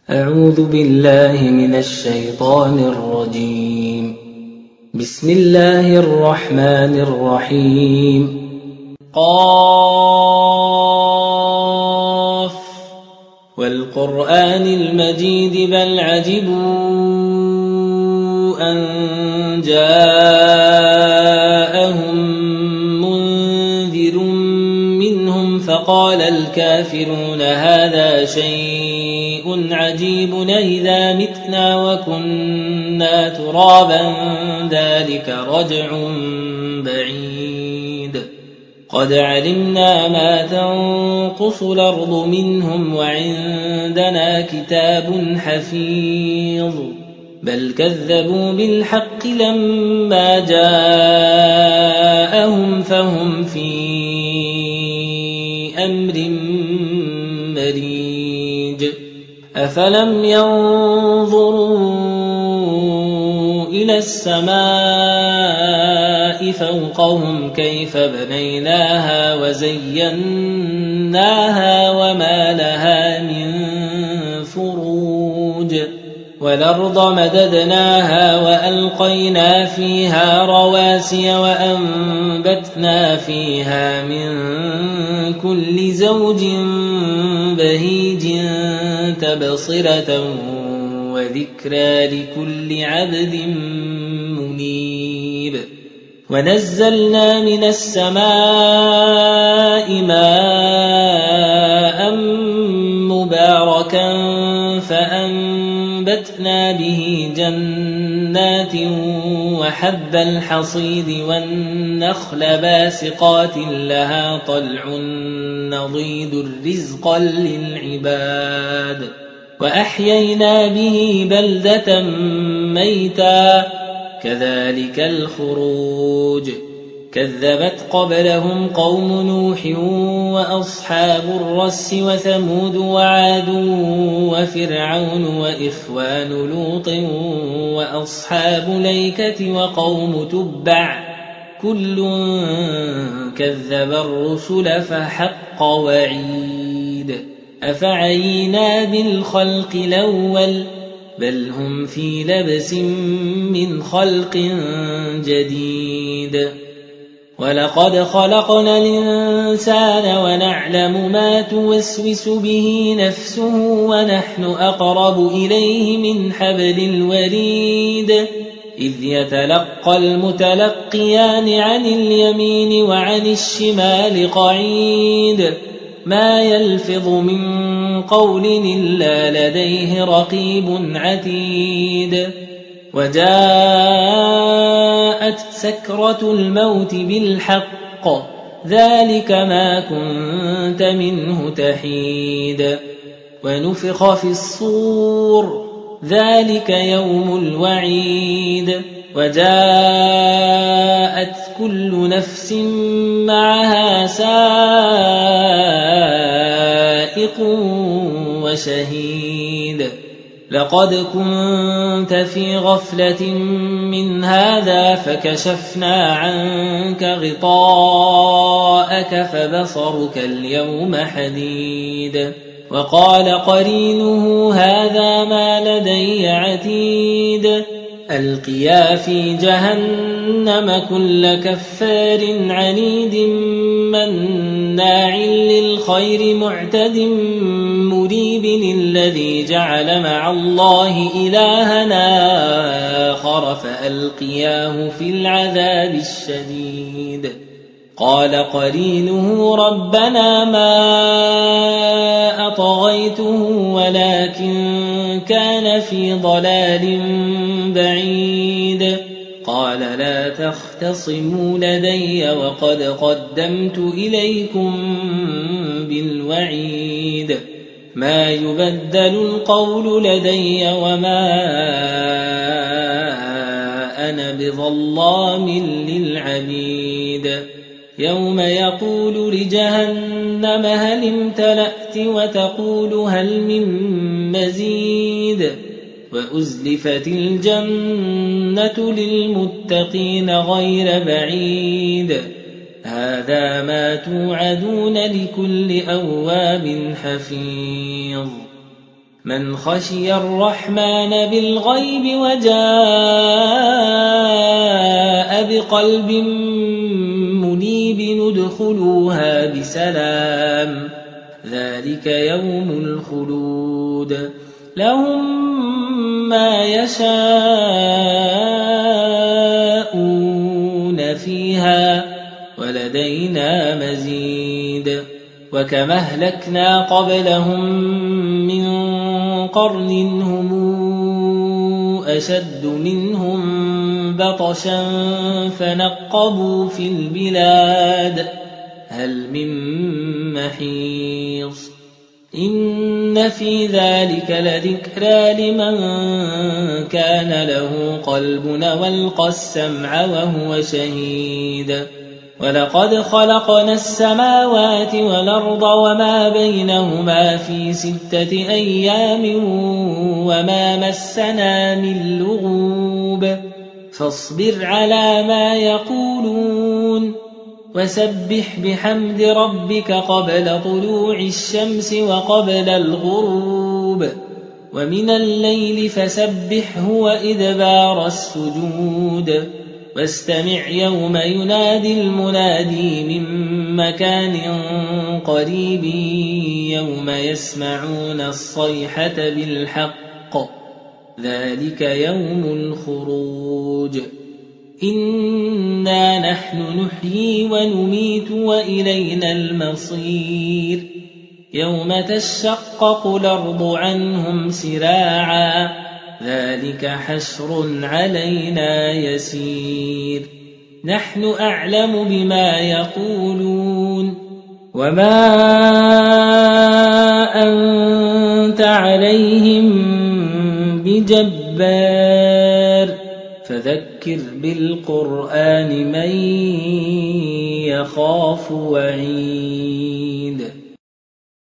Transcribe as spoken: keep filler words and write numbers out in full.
أعوذ بالله من الشيطان الرجيم. بسم الله الرحمن الرحيم. قاف والقرآن المجيد بل عجبوا أن جاءهم منذر منهم فقال الكافرون هذا شيء عجيب إذا متنا وكنا ترابا ذلك رجع بعيد قد علمنا ما تنقص الأرض منهم وعندنا كتاب حفيظ بل كذبوا بالحق لما جاءهم فهم في أمر مريج أفلم ينظروا إلى السماء فوقهم كيف بنيناها وزيناها وما لها من فروج والأرض مددناها وألقينا فيها رواسي وأنبتنا فيها من كل زوج بهيج تبصرة وذكرى لكل عبد منيب ونزلنا من السماء ماء مباركا فأنبتنا به جنات وحب الحصيد والنخل باسقات لها طلع نضيد رزقا للعباد وأحيينا به بلدة ميتا كذلك الخروج كذبت قبلهم قوم نوح وأصحاب الرس وثمود وعاد وفرعون وإخوان لوط وأصحاب ليكة وقوم تبع كل كذب الرسل فحق وعيد أفعينا بالخلق الأول بل هم في لبس من خلق جديد ولقد خلقنا الإنسان ونعلم ما توسوس به نفسه ونحن أقرب إليه من حبل الوريد إذ يتلقى المتلقيان عن اليمين وعن الشمال قعيد ما يلفظ من قول إلا لديه رقيب عتيد وجاءت سكرة الموت بالحق ذلك ما كنت منه تحيد ونفخ في الصور ذلك يوم الوعيد وجاءت كل نفس معها سائق وشهيد لقد كنت في غفلة من هذا فكشفنا عنك غطاءك فبصرك اليوم حديد وقال قرينه هذا ما لدي عتيد ألقيا في جهنم كل كفار عنيد مناع للخير معتد مريب الذي جعل مع الله إلهنا آخر فألقياه في العذاب الشديد قال قرينه ربنا ما أطغيته ولكن كان في ضلال بعيد قال لا تختصموا لدي وقد قدمت إليكم بالوعيد ما يبدل القول لدي وما أنا بظلام للعبيد يوم يقول لجهنم هل امتلأت وتقول هل من مزيد وأزلفت الجنة للمتقين غير بعيد هذا ما توعدون لكل أواب حفيظ من خشي الرحمن بالغيب وجاء بقلب منيب ندخلوها بسلام ذلك يوم الخلود لهم ما يشاءون فيها ولدينا مزيد وكما أهلكنا قبلهم من قرن هم أشد منهم بطشا فنقبوا في البلاد هل من محيص إن في ذلك لذكرى لمن كان له قلب والقى السمع وهو شهيد ولقد خلقنا السماوات والأرض وما بينهما في ستة أيام وما مسنا من لغوب فاصبر على ما يقولون وسبح بحمد ربك قبل طلوع الشمس وقبل الغروب ومن الليل فسبحه وإدبار السجود واستمع يوم ينادي المنادي من مكان قريب يوم يسمعون الصيحة بالحق ذلك يوم الخروج إنا نحن نحيي ونميت وإلينا المصير يوم تشقق الأرض عنهم سراعا ذلك حشر علينا يسير نحن أعلم بما يقولون وما أنت عليهم بجبار فذكر بالقرآن من يخاف وعيد